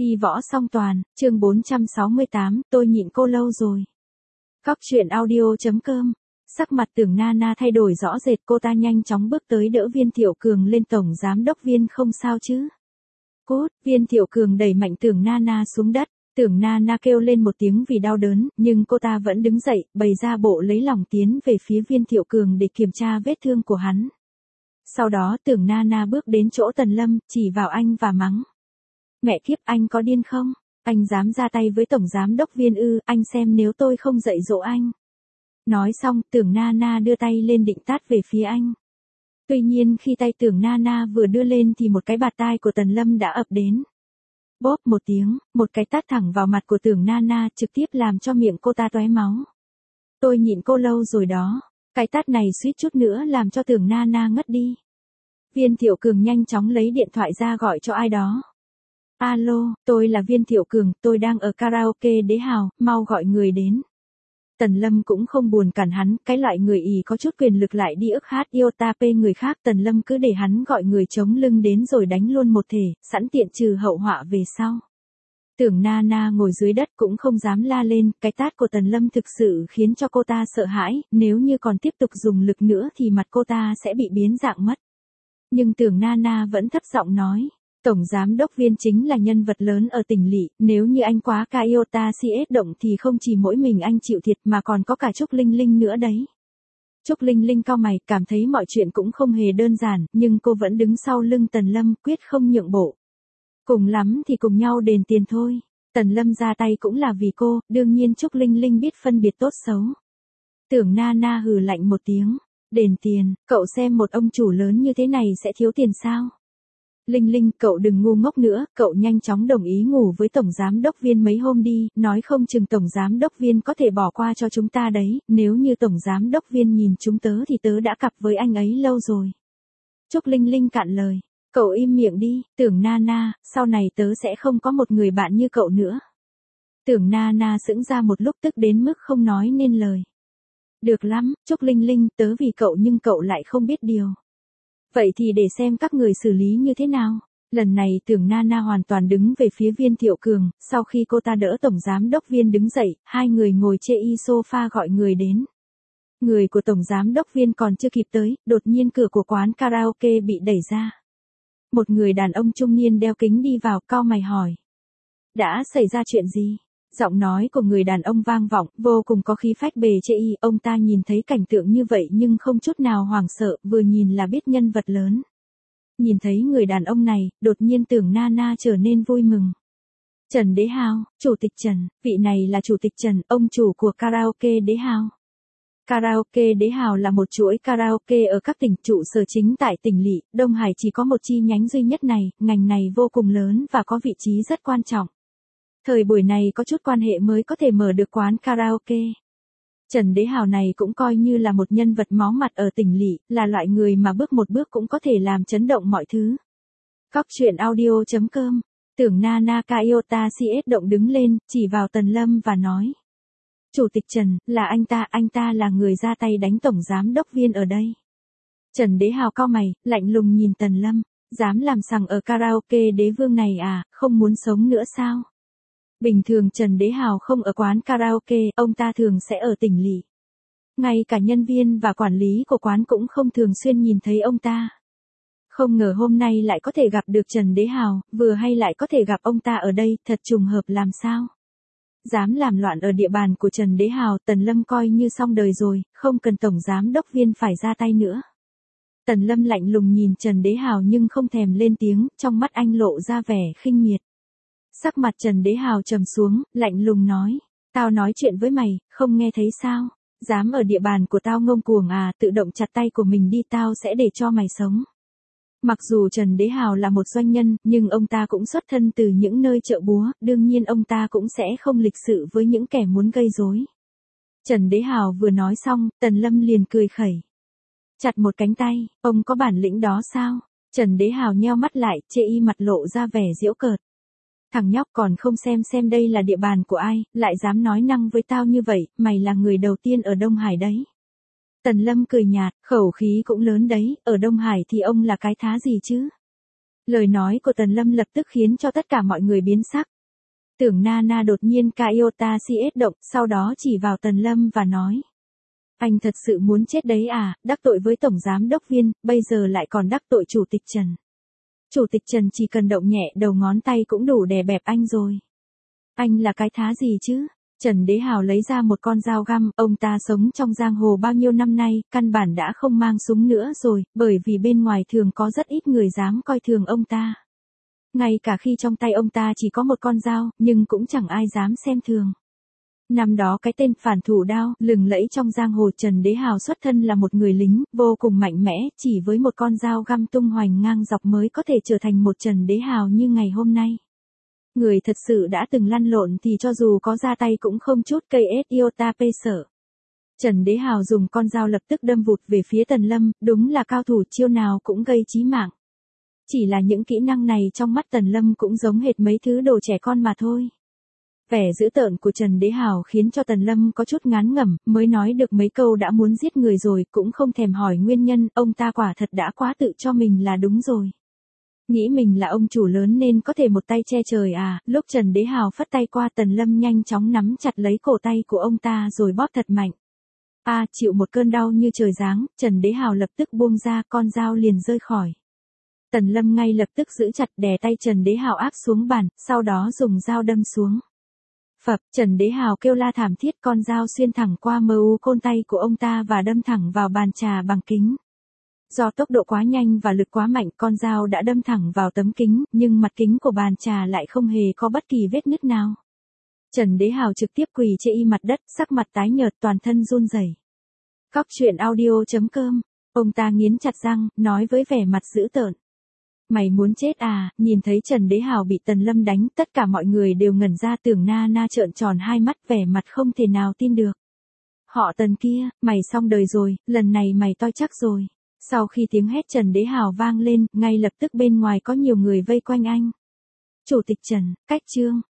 Đi võ song toàn, chương 468, tôi nhịn cô lâu rồi. Cóc truyện audio.com. Sắc mặt Tưởng Nana thay đổi rõ rệt, cô ta nhanh chóng bước tới đỡ Viên Thiệu Cường lên. Tổng giám đốc Viên không sao chứ? Cút, Viên Thiệu Cường đẩy mạnh Tưởng Nana xuống đất. Tưởng Nana kêu lên một tiếng vì đau đớn, nhưng cô ta vẫn đứng dậy, bày ra bộ lấy lòng tiến về phía Viên Thiệu Cường để kiểm tra vết thương của hắn. Sau đó Tưởng Nana bước đến chỗ Tần Lâm, chỉ vào anh và mắng. Mẹ kiếp, anh có điên không? Anh dám ra tay với Tổng Giám đốc Viên ư? Anh xem nếu tôi không dạy dỗ anh. Nói xong, Tưởng Nana đưa tay lên định tát về phía anh. Tuy nhiên khi tay Tưởng Nana vừa đưa lên thì một cái bạt tai của Tần Lâm đã ập đến. Bóp một tiếng, một cái tát thẳng vào mặt của Tưởng Nana, trực tiếp làm cho miệng cô ta tóe máu. Tôi nhịn cô lâu rồi đó. Cái tát này suýt chút nữa làm cho Tưởng Nana ngất đi. Viên Thiệu Cường nhanh chóng lấy điện thoại ra gọi cho ai đó. Alo, tôi là Viên Thiệu Cường, tôi đang ở karaoke Đế Hào, mau gọi người đến. Tần Lâm cũng không buồn cản hắn, cái loại người ỷ có chút quyền lực lại đi ức hát iota p người khác. Tần Lâm cứ để hắn gọi người chống lưng đến rồi đánh luôn một thể, sẵn tiện trừ hậu họa về sau. Tưởng Nana ngồi dưới đất cũng không dám la lên, cái tát của Tần Lâm thực sự khiến cho cô ta sợ hãi, nếu như còn tiếp tục dùng lực nữa thì mặt cô ta sẽ bị biến dạng mất. Nhưng Tưởng Nana vẫn thấp giọng nói. Tổng Giám đốc Viên chính là nhân vật lớn ở tỉnh lỵ, nếu như anh quá ca iota CS động thì không chỉ mỗi mình anh chịu thiệt mà còn có cả Trúc Linh Linh nữa đấy. Trúc Linh Linh cau mày, cảm thấy mọi chuyện cũng không hề đơn giản, nhưng cô vẫn đứng sau lưng Tần Lâm, quyết không nhượng bộ. Cùng lắm thì cùng nhau đền tiền thôi. Tần Lâm ra tay cũng là vì cô, đương nhiên Trúc Linh Linh biết phân biệt tốt xấu. Tưởng Nana hừ lạnh một tiếng, đền tiền, cậu xem một ông chủ lớn như thế này sẽ thiếu tiền sao? Linh Linh, cậu đừng ngu ngốc nữa, cậu nhanh chóng đồng ý ngủ với Tổng Giám đốc Viên mấy hôm đi, nói không chừng Tổng Giám đốc Viên có thể bỏ qua cho chúng ta đấy, nếu như Tổng Giám đốc Viên nhìn chúng tớ thì tớ đã cặp với anh ấy lâu rồi. Trúc Linh Linh cạn lời, cậu im miệng đi, Tưởng Nana, sau này tớ sẽ không có một người bạn như cậu nữa. Tưởng Nana sững ra một lúc tức đến mức không nói nên lời. Được lắm, Trúc Linh Linh, tớ vì cậu nhưng cậu lại không biết điều. Vậy thì để xem các người xử lý như thế nào. Lần này Tưởng Nana hoàn toàn đứng về phía Viên Thiệu Cường, sau khi cô ta đỡ Tổng Giám đốc Viên đứng dậy, hai người ngồi chê y sofa gọi người đến. Người của Tổng Giám đốc Viên còn chưa kịp tới, đột nhiên cửa của quán karaoke bị đẩy ra. Một người đàn ông trung niên đeo kính đi vào, cau mày hỏi. Đã xảy ra chuyện gì? Giọng nói của người đàn ông vang vọng, vô cùng có khí phách bề chê y. Ông ta nhìn thấy cảnh tượng như vậy nhưng không chút nào hoảng sợ, vừa nhìn là biết nhân vật lớn. Nhìn thấy người đàn ông này, đột nhiên Tưởng Nana trở nên vui mừng. Trần Đế Hào, Chủ tịch Trần, vị này là Chủ tịch Trần, ông chủ của karaoke Đế Hào. Karaoke Đế Hào là một chuỗi karaoke ở các tỉnh, trụ sở chính tại tỉnh lỵ, Đông Hải chỉ có một chi nhánh duy nhất này, ngành này vô cùng lớn và có vị trí rất quan trọng. Thời buổi này có chút quan hệ mới có thể mở được quán karaoke. Trần Đế Hào này cũng coi như là một nhân vật máu mặt ở tỉnh lỵ, là loại người mà bước một bước cũng có thể làm chấn động mọi thứ. Cóc truyện audio.com. Tưởng Nana Iota CS động đứng lên, chỉ vào Tần Lâm và nói. Chủ tịch Trần, là anh ta là người ra tay đánh Tổng Giám đốc Viên ở đây. Trần Đế Hào cau mày, lạnh lùng nhìn Tần Lâm, dám làm sằng ở karaoke Đế Vương này à, không muốn sống nữa sao? Bình thường Trần Đế Hào không ở quán karaoke, ông ta thường sẽ ở tỉnh lỵ. Ngay cả nhân viên và quản lý của quán cũng không thường xuyên nhìn thấy ông ta. Không ngờ hôm nay lại có thể gặp được Trần Đế Hào, vừa hay lại có thể gặp ông ta ở đây, thật trùng hợp làm sao. Dám làm loạn ở địa bàn của Trần Đế Hào, Tần Lâm coi như xong đời rồi, không cần Tổng Giám đốc Viên phải ra tay nữa. Tần Lâm lạnh lùng nhìn Trần Đế Hào nhưng không thèm lên tiếng, trong mắt anh lộ ra vẻ khinh miệt. Sắc mặt Trần Đế Hào trầm xuống, lạnh lùng nói, tao nói chuyện với mày, không nghe thấy sao, dám ở địa bàn của tao ngông cuồng à, tự động chặt tay của mình đi, tao sẽ để cho mày sống. Mặc dù Trần Đế Hào là một doanh nhân, nhưng ông ta cũng xuất thân từ những nơi chợ búa, đương nhiên ông ta cũng sẽ không lịch sự với những kẻ muốn gây rối. Trần Đế Hào vừa nói xong, Tần Lâm liền cười khẩy. Chặt một cánh tay, ông có bản lĩnh đó sao? Trần Đế Hào nheo mắt lại, chê y mặt lộ ra vẻ giễu cợt. Thằng nhóc còn không xem đây là địa bàn của ai, lại dám nói năng với tao như vậy, mày là người đầu tiên ở Đông Hải đấy. Tần Lâm cười nhạt, khẩu khí cũng lớn đấy, ở Đông Hải thì ông là cái thá gì chứ? Lời nói của Tần Lâm lập tức khiến cho tất cả mọi người biến sắc. Tưởng Nana đột nhiên Iota CS động, sau đó chỉ vào Tần Lâm và nói. Anh thật sự muốn chết đấy à, đắc tội với Tổng Giám Đốc Viên, bây giờ lại còn đắc tội Chủ tịch Trần. Chủ tịch Trần chỉ cần động nhẹ đầu ngón tay cũng đủ đè bẹp anh rồi. Anh là cái thá gì chứ? Trần Đế Hào lấy ra một con dao găm, ông ta sống trong giang hồ bao nhiêu năm nay, căn bản đã không mang súng nữa rồi, bởi vì bên ngoài thường có rất ít người dám coi thường ông ta. Ngay cả khi trong tay ông ta chỉ có một con dao, nhưng cũng chẳng ai dám xem thường. Năm đó cái tên phản thủ đao, lừng lẫy trong giang hồ Trần Đế Hào xuất thân là một người lính, vô cùng mạnh mẽ, chỉ với một con dao găm tung hoành ngang dọc mới có thể trở thành một Trần Đế Hào như ngày hôm nay. Người thật sự đã từng lăn lộn thì cho dù có ra tay cũng không chút cây iota pê sợ. Trần Đế Hào dùng con dao lập tức đâm vụt về phía Tần Lâm, đúng là cao thủ chiêu nào cũng gây chí mạng. Chỉ là những kỹ năng này trong mắt Tần Lâm cũng giống hệt mấy thứ đồ trẻ con mà thôi. Vẻ dữ tợn của Trần Đế Hào khiến cho Tần Lâm có chút ngán ngẩm, mới nói được mấy câu đã muốn giết người rồi, cũng không thèm hỏi nguyên nhân, ông ta quả thật đã quá tự cho mình là đúng rồi. Nghĩ mình là ông chủ lớn nên có thể một tay che trời à, lúc Trần Đế Hào phất tay qua Tần Lâm nhanh chóng nắm chặt lấy cổ tay của ông ta rồi bóp thật mạnh. Chịu một cơn đau như trời giáng, Trần Đế Hào lập tức buông ra, con dao liền rơi khỏi. Tần Lâm ngay lập tức giữ chặt đè tay Trần Đế Hào áp xuống bàn, sau đó dùng dao đâm xuống. Phập, Trần Đế Hào kêu la thảm thiết, con dao xuyên thẳng qua côn tay của ông ta và đâm thẳng vào bàn trà bằng kính. Do tốc độ quá nhanh và lực quá mạnh, con dao đã đâm thẳng vào tấm kính, nhưng mặt kính của bàn trà lại không hề có bất kỳ vết nứt nào. Trần Đế Hào trực tiếp quỳ trên mặt đất, sắc mặt tái nhợt, toàn thân run rẩy. Cóc truyện audio.com. Ông ta nghiến chặt răng, nói với vẻ mặt dữ tợn. Mày muốn chết à? Nhìn thấy Trần Đế Hào bị Tần Lâm đánh, tất cả mọi người đều ngẩn ra, Tưởng Nana trợn tròn hai mắt, vẻ mặt không thể nào tin được. Họ Tần kia, mày xong đời rồi, lần này mày toi chắc rồi. Sau khi tiếng hét Trần Đế Hào vang lên, ngay lập tức bên ngoài có nhiều người vây quanh anh. Chủ tịch Trần, cách chương.